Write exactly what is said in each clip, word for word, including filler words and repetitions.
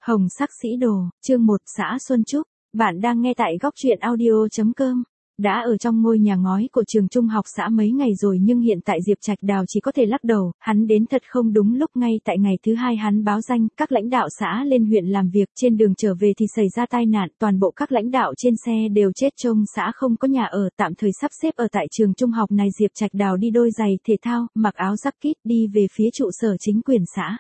Hồng sắc sĩ đồ, chương một xã Xuân Trúc. Bạn đang nghe tại góc truyện audio.com. Đã ở trong ngôi nhà ngói của trường trung học xã mấy ngày rồi nhưng hiện tại Diệp Trạch Đào chỉ có thể lắc đầu, hắn đến thật không đúng lúc. Ngay tại ngày thứ hai hắn báo danh, các lãnh đạo xã lên huyện làm việc, trên đường trở về thì xảy ra tai nạn, toàn bộ các lãnh đạo trên xe đều chết trông xã không có nhà ở, tạm thời sắp xếp ở tại trường trung học này. Diệp Trạch Đào đi đôi giày thể thao, mặc áo jacket đi về phía trụ sở chính quyền xã.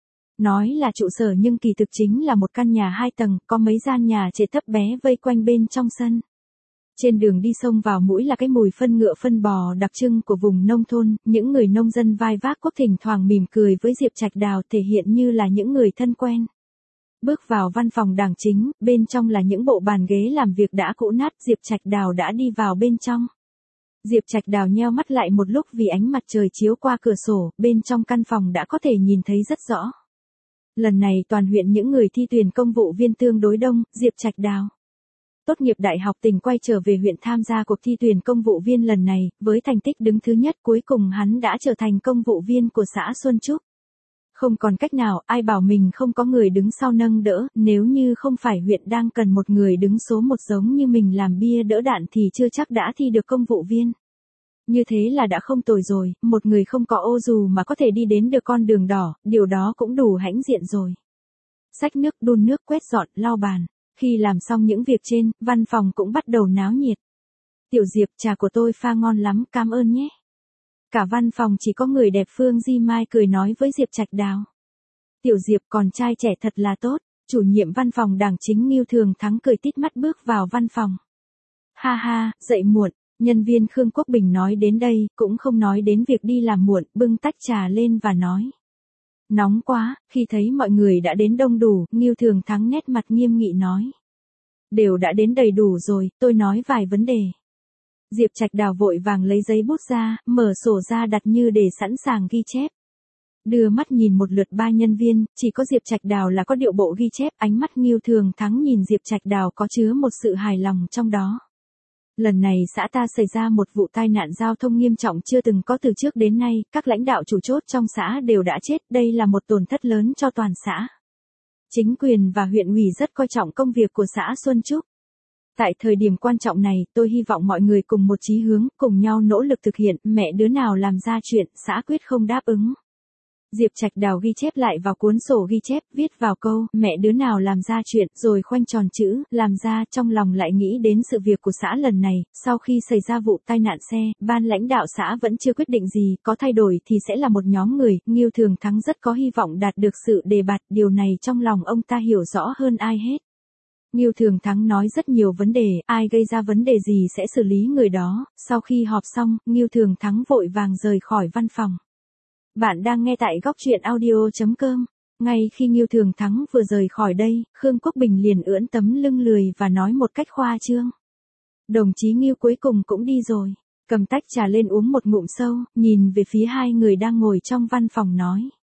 Nói là trụ sở nhưng kỳ thực chính là một căn nhà hai tầng, có mấy gian nhà trệt thấp bé vây quanh bên trong sân. Trên đường đi xông vào mũi là cái mùi phân ngựa phân bò đặc trưng của vùng nông thôn, những người nông dân vai vác cuốc thỉnh thoảng mỉm cười với Diệp Trạch Đào thể hiện như là những người thân quen. Bước vào văn phòng đảng chính, bên trong là những bộ bàn ghế làm việc đã cũ nát, Diệp Trạch Đào đã đi vào bên trong. Diệp Trạch Đào nheo mắt lại một lúc vì ánh mặt trời chiếu qua cửa sổ, bên trong căn phòng đã có thể nhìn thấy rất rõ. Lần này toàn huyện những người thi tuyển công vụ viên tương đối đông, Diệp Trạch Đào tốt nghiệp đại học tỉnh quay trở về huyện tham gia cuộc thi tuyển công vụ viên lần này, với thành tích đứng thứ nhất cuối cùng hắn đã trở thành công vụ viên của xã Xuân Trúc. Không còn cách nào, ai bảo mình không có người đứng sau nâng đỡ, nếu như không phải huyện đang cần một người đứng số một giống như mình làm bia đỡ đạn thì chưa chắc đã thi được công vụ viên. Như thế là đã không tồi rồi, một người không có ô dù mà có thể đi đến được con đường đỏ, điều đó cũng đủ hãnh diện rồi. Xách nước, đun nước, quét dọn, lau bàn. Khi làm xong những việc trên, văn phòng cũng bắt đầu náo nhiệt. Tiểu Diệp, trà của tôi pha ngon lắm, cảm ơn nhé. Cả văn phòng chỉ có người đẹp Phương Di Mai cười nói với Diệp Trạch Đào. Tiểu Diệp còn trai trẻ thật là tốt, chủ nhiệm văn phòng đảng chính Ngưu Thường Thắng cười tít mắt bước vào văn phòng. Ha ha, dậy muộn. Nhân viên Khương Quốc Bình nói đến đây, cũng không nói đến việc đi làm muộn, bưng tách trà lên và nói. Nóng quá, khi thấy mọi người đã đến đông đủ, Ngưu Thường Thắng nét mặt nghiêm nghị nói. Đều đã đến đầy đủ rồi, tôi nói vài vấn đề. Diệp Trạch Đào vội vàng lấy giấy bút ra, mở sổ ra đặt như để sẵn sàng ghi chép. Đưa mắt nhìn một lượt ba nhân viên, chỉ có Diệp Trạch Đào là có điệu bộ ghi chép, ánh mắt Ngưu Thường Thắng nhìn Diệp Trạch Đào có chứa một sự hài lòng trong đó. Lần này xã ta xảy ra một vụ tai nạn giao thông nghiêm trọng chưa từng có từ trước đến nay, các lãnh đạo chủ chốt trong xã đều đã chết, đây là một tổn thất lớn cho toàn xã. Chính quyền và huyện ủy rất coi trọng công việc của xã Xuân Trúc. Tại thời điểm quan trọng này, tôi hy vọng mọi người cùng một chí hướng, cùng nhau nỗ lực thực hiện, mẹ đứa nào làm ra chuyện, xã quyết không đáp ứng. Diệp Trạch Đào ghi chép lại vào cuốn sổ ghi chép, viết vào câu, mẹ đứa nào làm ra chuyện, rồi khoanh tròn chữ, làm ra, trong lòng lại nghĩ đến sự việc của xã lần này. Sau khi xảy ra vụ tai nạn xe, ban lãnh đạo xã vẫn chưa quyết định gì, có thay đổi thì sẽ là một nhóm người, Ngưu Thường Thắng rất có hy vọng đạt được sự đề bạt, điều này trong lòng ông ta hiểu rõ hơn ai hết. Ngưu Thường Thắng nói rất nhiều vấn đề, ai gây ra vấn đề gì sẽ xử lý người đó. Sau khi họp xong, Ngưu Thường Thắng vội vàng rời khỏi văn phòng. Bạn đang nghe tại góc truyện audio.com. Ngay khi Ngưu Thường Thắng vừa rời khỏi đây, Khương Quốc Bình liền ưỡn tấm lưng lười và nói một cách khoa trương. Đồng chí Ngưu cuối cùng cũng đi rồi. Cầm tách trà lên uống một ngụm sâu, nhìn về phía hai người đang ngồi trong văn phòng nói.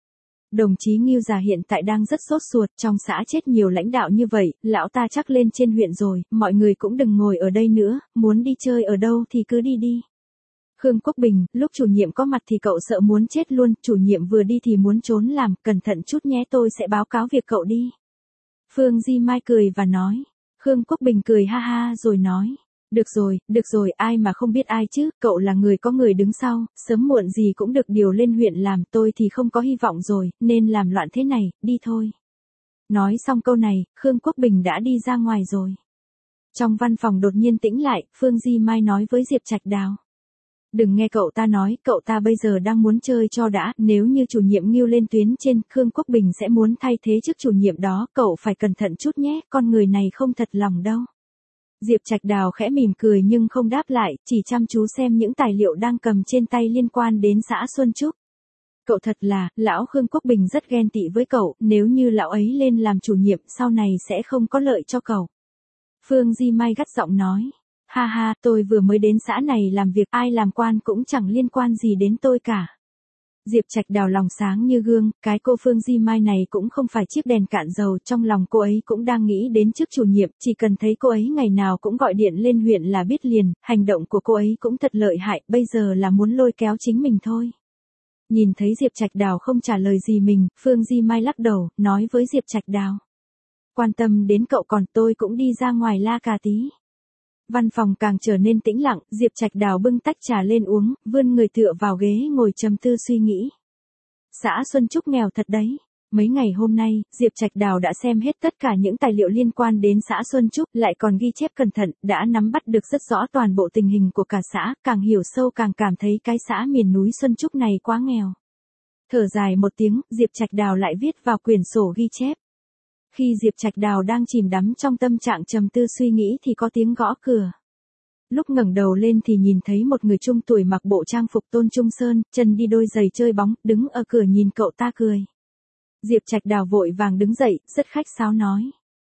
Đồng chí Ngưu già hiện tại đang rất sốt ruột, trong xã chết nhiều lãnh đạo như vậy, lão ta chắc lên trên huyện rồi, mọi người cũng đừng ngồi ở đây nữa, muốn đi chơi ở đâu thì cứ đi đi. Khương Quốc Bình, lúc chủ nhiệm có mặt thì cậu sợ muốn chết luôn, chủ nhiệm vừa đi thì muốn trốn làm, cẩn thận chút nhé, tôi sẽ báo cáo việc cậu đi. Phương Di Mai cười và nói. Khương Quốc Bình cười ha ha rồi nói. Được rồi, được rồi, ai mà không biết ai chứ, cậu là người có người đứng sau, sớm muộn gì cũng được điều lên huyện làm, tôi thì không có hy vọng rồi, nên làm loạn thế này, đi thôi. Nói xong câu này, Khương Quốc Bình đã đi ra ngoài rồi. Trong văn phòng đột nhiên tĩnh lại, Phương Di Mai nói với Diệp Trạch Đào. Đừng nghe cậu ta nói, cậu ta bây giờ đang muốn chơi cho đã, nếu như chủ nhiệm Ngưu lên tuyến trên, Khương Quốc Bình sẽ muốn thay thế chức chủ nhiệm đó, cậu phải cẩn thận chút nhé, con người này không thật lòng đâu. Diệp Trạch Đào khẽ mỉm cười nhưng không đáp lại, chỉ chăm chú xem những tài liệu đang cầm trên tay liên quan đến xã Xuân Trúc. Cậu thật là, lão Khương Quốc Bình rất ghen tị với cậu, nếu như lão ấy lên làm chủ nhiệm sau này sẽ không có lợi cho cậu. Phương Di Mai gắt giọng nói. Ha ha, tôi vừa mới đến xã này làm việc, ai làm quan cũng chẳng liên quan gì đến tôi cả. Diệp Trạch Đào lòng sáng như gương, cái cô Phương Di Mai này cũng không phải chiếc đèn cạn dầu, trong lòng cô ấy cũng đang nghĩ đến chức chủ nhiệm, chỉ cần thấy cô ấy ngày nào cũng gọi điện lên huyện là biết liền, hành động của cô ấy cũng thật lợi hại, bây giờ là muốn lôi kéo chính mình thôi. Nhìn thấy Diệp Trạch Đào không trả lời gì mình, Phương Di Mai lắc đầu, nói với Diệp Trạch Đào. quan tâm đến cậu còn tôi cũng đi ra ngoài la cà tí. Văn phòng càng trở nên tĩnh lặng, Diệp Trạch Đào bưng tách trà lên uống, vươn người tựa vào ghế ngồi trầm tư suy nghĩ. Xã Xuân Trúc nghèo thật đấy. Mấy ngày hôm nay, Diệp Trạch Đào đã xem hết tất cả những tài liệu liên quan đến xã Xuân Trúc, lại còn ghi chép cẩn thận, đã nắm bắt được rất rõ toàn bộ tình hình của cả xã, càng hiểu sâu càng cảm thấy cái xã miền núi Xuân Trúc này quá nghèo. Thở dài một tiếng, Diệp Trạch Đào lại viết vào quyển sổ ghi chép. Khi Diệp Trạch Đào đang chìm đắm trong tâm trạng trầm tư suy nghĩ thì có tiếng gõ cửa. Lúc ngẩng đầu lên thì nhìn thấy một người trung tuổi mặc bộ trang phục Tôn Trung Sơn, chân đi đôi giày chơi bóng, đứng ở cửa nhìn cậu ta cười. Diệp Trạch Đào vội vàng đứng dậy, rất khách sáo nói.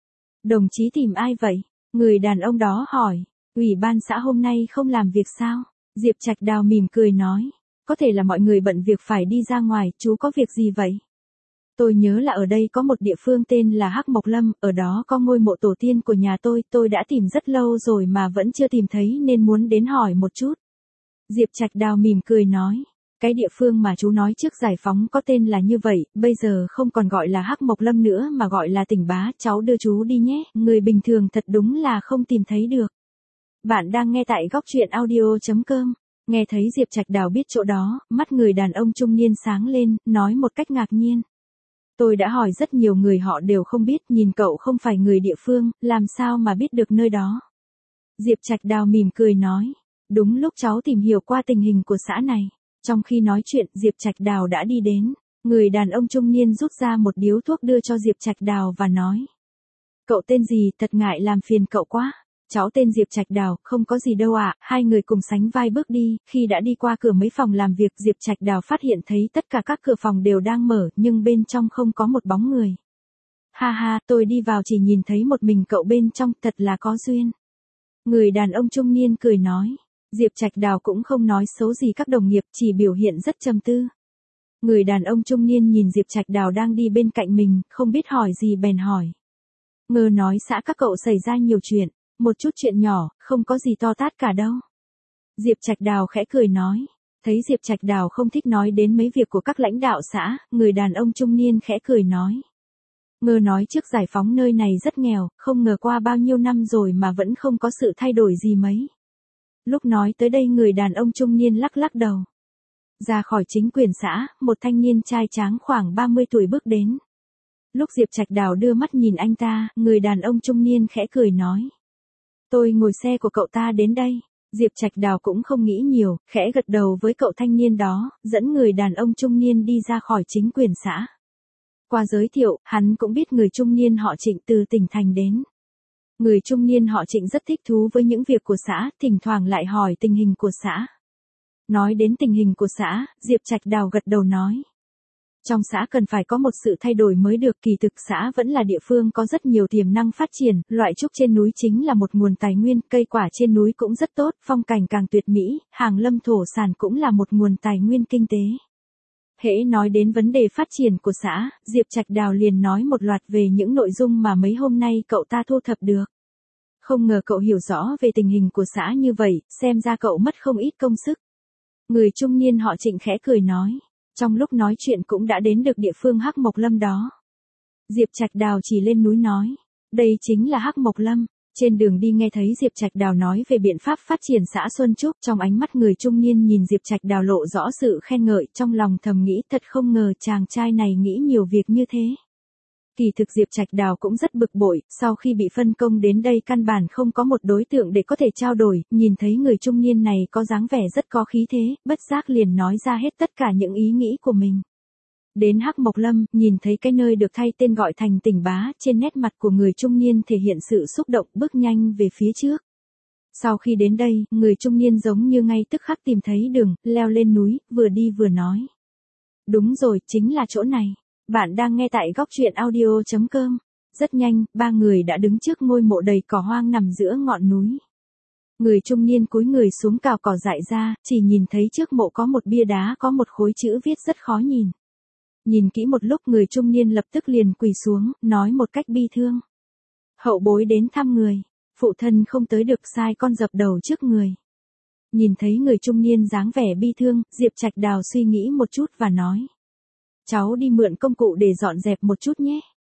Đồng chí tìm ai vậy? Người đàn ông đó hỏi. Ủy ban xã hôm nay không làm việc sao? Diệp Trạch Đào mỉm cười nói. Có thể là mọi người bận việc phải đi ra ngoài, chú có việc gì vậy? Tôi nhớ là ở đây có một địa phương tên là Hắc Mộc Lâm, ở đó có ngôi mộ tổ tiên của nhà tôi, tôi đã tìm rất lâu rồi mà vẫn chưa tìm thấy nên muốn đến hỏi một chút. Diệp Trạch Đào mỉm cười nói. Cái địa phương mà chú nói trước giải phóng có tên là như vậy, bây giờ không còn gọi là Hắc Mộc Lâm nữa mà gọi là Tỉnh Bá, cháu đưa chú đi nhé, người bình thường thật đúng là không tìm thấy được. Bạn đang nghe tại góc truyện audio chấm com. Nghe thấy Diệp Trạch Đào biết chỗ đó, mắt người đàn ông trung niên sáng lên, nói một cách ngạc nhiên. Tôi đã hỏi rất nhiều người họ đều không biết, nhìn cậu không phải người địa phương, làm sao mà biết được nơi đó. Diệp Trạch Đào mỉm cười nói. Đúng lúc cháu tìm hiểu qua tình hình của xã này. Trong khi nói chuyện, Diệp Trạch Đào đã đi đến. Người đàn ông trung niên rút ra một điếu thuốc đưa cho Diệp Trạch Đào và nói. Cậu tên gì, thật ngại làm phiền cậu quá. Cháu tên Diệp Trạch Đào, không có gì đâu ạ. À. Hai người cùng sánh vai bước đi, khi đã đi qua cửa mấy phòng làm việc, Diệp Trạch Đào phát hiện thấy tất cả các cửa phòng đều đang mở, nhưng bên trong không có một bóng người. Ha ha, tôi đi vào chỉ nhìn thấy một mình cậu bên trong, thật là có duyên. Người đàn ông trung niên cười nói. Diệp Trạch Đào cũng không nói xấu gì các đồng nghiệp, chỉ biểu hiện rất trầm tư. Người đàn ông trung niên nhìn Diệp Trạch Đào đang đi bên cạnh mình, không biết hỏi gì bèn hỏi. Ngờ nói xã các cậu xảy ra nhiều chuyện, một chút chuyện nhỏ, không có gì to tát cả đâu. Diệp Trạch Đào khẽ cười nói. Thấy Diệp Trạch Đào không thích nói đến mấy việc của các lãnh đạo xã, người đàn ông trung niên khẽ cười nói. Ngờ nói trước giải phóng nơi này rất nghèo, không ngờ qua bao nhiêu năm rồi mà vẫn không có sự thay đổi gì mấy. Lúc nói tới đây người đàn ông trung niên lắc lắc đầu. Ra khỏi chính quyền xã, một thanh niên trai tráng khoảng ba mươi tuổi bước đến. Lúc Diệp Trạch Đào đưa mắt nhìn anh ta, người đàn ông trung niên khẽ cười nói. Tôi ngồi xe của cậu ta đến đây. Diệp Trạch Đào cũng không nghĩ nhiều, khẽ gật đầu với cậu thanh niên đó, dẫn người đàn ông trung niên đi ra khỏi chính quyền xã. Qua giới thiệu, hắn cũng biết người trung niên họ Trịnh từ tỉnh thành đến. Người trung niên họ Trịnh rất thích thú với những việc của xã, thỉnh thoảng lại hỏi tình hình của xã. Nói đến tình hình của xã, Diệp Trạch Đào gật đầu nói. Trong xã cần phải có một sự thay đổi mới được, kỳ thực xã vẫn là địa phương có rất nhiều tiềm năng phát triển, loại trúc trên núi chính là một nguồn tài nguyên, cây quả trên núi cũng rất tốt, phong cảnh càng tuyệt mỹ, hàng lâm thổ sản cũng là một nguồn tài nguyên kinh tế. Hễ nói đến vấn đề phát triển của xã, Diệp Trạch Đào liền nói một loạt về những nội dung mà mấy hôm nay cậu ta thu thập được. Không ngờ cậu hiểu rõ về tình hình của xã như vậy, xem ra cậu mất không ít công sức. Người trung niên họ Trịnh khẽ cười nói. Trong lúc nói chuyện cũng đã đến được địa phương Hắc Mộc Lâm đó. Diệp Trạch Đào chỉ lên núi nói. Đây chính là Hắc Mộc Lâm. Trên đường đi nghe thấy Diệp Trạch Đào nói về biện pháp phát triển xã Xuân Trúc, trong ánh mắt người trung niên nhìn Diệp Trạch Đào lộ rõ sự khen ngợi, trong lòng thầm nghĩ thật không ngờ chàng trai này nghĩ nhiều việc như thế. Kỳ thực Diệp Trạch Đào cũng rất bực bội, sau khi bị phân công đến đây căn bản không có một đối tượng để có thể trao đổi, nhìn thấy người trung niên này có dáng vẻ rất có khí thế, bất giác liền nói ra hết tất cả những ý nghĩ của mình. Đến Hắc Mộc Lâm, nhìn thấy cái nơi được thay tên gọi thành Tỉnh Bá, trên nét mặt của người trung niên thể hiện sự xúc động, bước nhanh về phía trước. Sau khi đến đây, người trung niên giống như ngay tức khắc tìm thấy đường, leo lên núi, vừa đi vừa nói. Đúng rồi, chính là chỗ này. Bạn đang nghe tại góc truyện audio chấm com. Rất nhanh, ba người đã đứng trước ngôi mộ đầy cỏ hoang nằm giữa ngọn núi. Người trung niên cúi người xuống cào cỏ dại ra, chỉ nhìn thấy trước mộ có một bia đá có một khối chữ viết rất khó nhìn. Nhìn kỹ một lúc người trung niên lập tức liền quỳ xuống, nói một cách bi thương. Hậu bối đến thăm người, phụ thân không tới được sai con dập đầu trước người. Nhìn thấy người trung niên dáng vẻ bi thương, Diệp Trạch Đào suy nghĩ một chút và nói. Cháu đi mượn công cụ để dọn dẹp một chút nhé.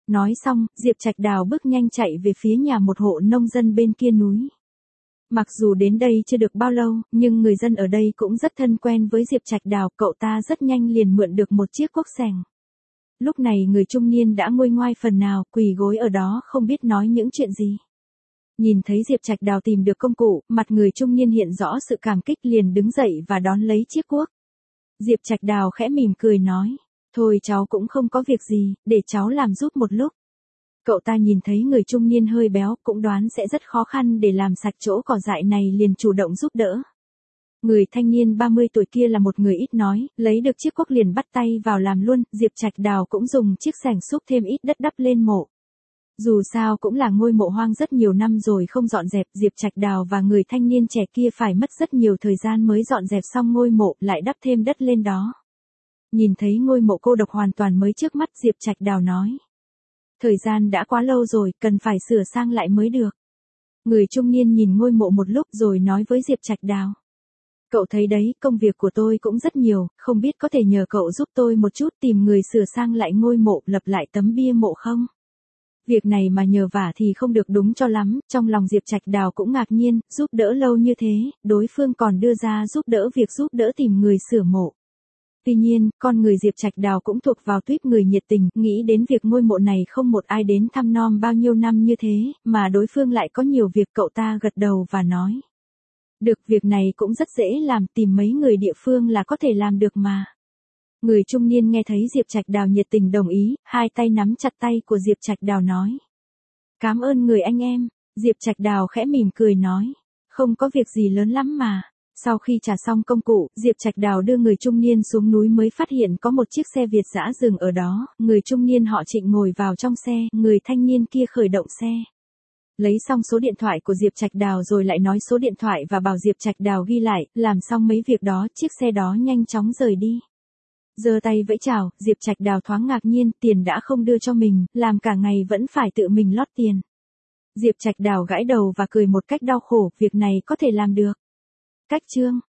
Nói xong, Diệp Trạch Đào bước nhanh chạy về phía nhà một hộ nông dân bên kia núi. Mặc dù đến đây chưa được bao lâu, nhưng người dân ở đây cũng rất thân quen với Diệp Trạch Đào, cậu ta rất nhanh liền mượn được một chiếc cuốc sẻng. Lúc này người trung niên đã nguôi ngoai phần nào, quỳ gối ở đó không biết nói những chuyện gì. Nhìn thấy Diệp Trạch Đào tìm được công cụ, mặt người trung niên hiện rõ sự cảm kích liền đứng dậy và đón lấy chiếc cuốc. Diệp Trạch Đào khẽ mỉm cười nói, thôi cháu cũng không có việc gì, để cháu làm giúp một lúc. Cậu ta nhìn thấy người trung niên hơi béo, cũng đoán sẽ rất khó khăn để làm sạch chỗ cỏ dại này liền chủ động giúp đỡ. Người thanh niên ba mươi tuổi kia là một người ít nói, lấy được chiếc cuốc liền bắt tay vào làm luôn, Diệp Trạch Đào cũng dùng chiếc xẻng xúc thêm ít đất đắp lên mộ. Dù sao cũng là ngôi mộ hoang rất nhiều năm rồi không dọn dẹp, Diệp Trạch Đào và người thanh niên trẻ kia phải mất rất nhiều thời gian mới dọn dẹp xong ngôi mộ, lại đắp thêm đất lên đó. Nhìn thấy ngôi mộ cô độc hoàn toàn mới trước mắt, Diệp Trạch Đào nói. Thời gian đã quá lâu rồi, cần phải sửa sang lại mới được. Người trung niên nhìn ngôi mộ một lúc rồi nói với Diệp Trạch Đào. Cậu thấy đấy, công việc của tôi cũng rất nhiều, không biết có thể nhờ cậu giúp tôi một chút tìm người sửa sang lại ngôi mộ, lập lại tấm bia mộ không? Việc này mà nhờ vả thì không được đúng cho lắm, trong lòng Diệp Trạch Đào cũng ngạc nhiên, giúp đỡ lâu như thế, đối phương còn đưa ra giúp đỡ việc giúp đỡ tìm người sửa mộ. Tuy nhiên, con người Diệp Trạch Đào cũng thuộc vào tuýp người nhiệt tình, nghĩ đến việc ngôi mộ này không một ai đến thăm nom bao nhiêu năm như thế, mà đối phương lại có nhiều việc, cậu ta gật đầu và nói. Được, việc này cũng rất dễ làm, tìm mấy người địa phương là có thể làm được mà. Người trung niên nghe thấy Diệp Trạch Đào nhiệt tình đồng ý, hai tay nắm chặt tay của Diệp Trạch Đào nói. Cảm ơn người anh em, Diệp Trạch Đào khẽ mỉm cười nói. Không có việc gì lớn lắm mà. Sau khi trả xong công cụ, Diệp Trạch Đào đưa người trung niên xuống núi mới phát hiện có một chiếc xe Việt dã dừng ở đó, người trung niên họ Trịnh ngồi vào trong xe, người thanh niên kia khởi động xe. Lấy xong số điện thoại của Diệp Trạch Đào rồi lại nói số điện thoại và bảo Diệp Trạch Đào ghi lại, làm xong mấy việc đó, chiếc xe đó nhanh chóng rời đi. Giơ tay vẫy chào, Diệp Trạch Đào thoáng ngạc nhiên, tiền đã không đưa cho mình, làm cả ngày vẫn phải tự mình lót tiền. Diệp Trạch Đào gãi đầu và cười một cách đau khổ, việc này có thể làm được. Cách chương